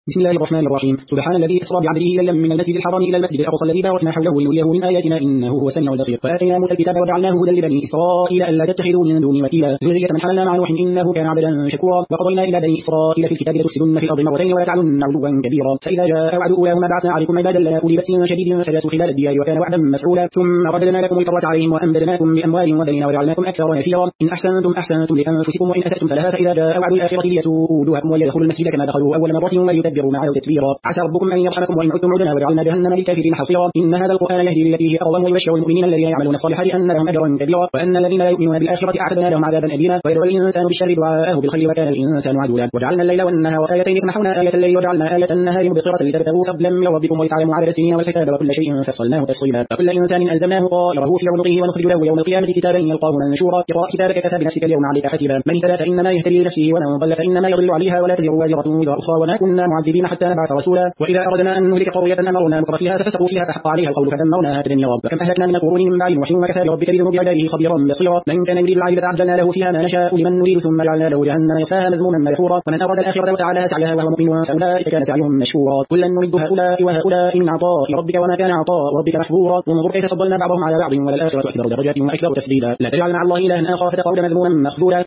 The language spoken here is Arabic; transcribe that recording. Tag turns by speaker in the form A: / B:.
A: بسم الله الرحمن الرحيم. سبحان الذي أسرى بعبده ليلا من المسجد الحرام إلى المسجد الأقصى الذي باركنا حوله لنريه من آياتنا إنه هو السميع البصير. وآتينا موسى الكتاب وجعلناه هدى لبني إسرائيل ألا تتخذوا من دوني وكيلا ذرية من حملنا مع نوح إنه كان عبدا شكورا. وقضينا إلى بني إسرائيل في الكتاب لتفسدن في الأرض مرتين ولتعلن علوا كبيرا. فإذا جاء وعد أولاهما بعثنا عليكم عبادا لنا أولي بأس شديد فجاسوا خلال الديار وكان وعدا مفعولا. ثم رددنا لكم الكرة عليهم وأمددناكم بأموال وبنين وجعلناكم أكثر نفيرا. إن أحسنتم لأنفسكم وإن أسأتم فلها. فإذا جاء وعد الآخرة ليسوءوا وجوهكم وليدخلوا المسجد كما دخلوا أول مرة وليتبروا معه تتبيرا. عسى ربكم أن يرحمكم وإن عدتم عدنا وجعلنا جهنم للكافرين حصيرا. إن هذا القرآن يهدي للتي هي أقوم ويبشر المؤمنين الذين يعملون الصالحات أن لهم أجرا كبيرا وأن الذين لا يؤمنون بالآخرة أعتدنا لهم عذابا أليما. ويدعو الإنسان بالشر دعاءه بالخير وكان الإنسان عجولا. وجعلنا الليل والنهار آيتين فمحونا آية الليل وجعلنا آية النهار مبصرة لتبتغوا فضلا من ربكم ولتعلموا عدد السنين والحساب وكل شيء فصلناه تفصيلا. وكل إنسان ألزمناه طائره في عنقه ونخرج له يوم القيامة كتابا يلقاه منشورا. اقرأ كتابك كفى بنفسك اليوم عليك حسيبا. من اهتدى فإنما يهتدي لنفسه ومن ضل فإنما يضل عليها ولا تزر وازرة وزر أخرى وما كنا معذبين حتى نبعث رسولا. وإذا أردنا أن نهلك قرية أمرنا مكر فيها ففسقوا فيها فحق عليها القول فدمرناها تدميرا. وكم أهلكنا من القرون من بعد نوح وكفى بربك بذنوب عباده خبيرا بصيرا. من كان يريد العاجلة عجلنا له فيها ما نشاء لمن نريد ثم جعلنا له جهنم يصلاها مذموما مدحورا. ومن أراد الآخرة وسعى لها سعيها وهو مؤمن فأولئك كان سعيهم مشكورا. كلا نمد هؤلاء وهؤلاء من عطاء ربك وما كان عطاء ربك محظورا. وانظر كيف فضلنا بعضهم على بعض وللآخرة أكبر درجات وأكبر تفضيلا. لا تجعل مع الله إلها آخر فتقعد مذموما مخذولا.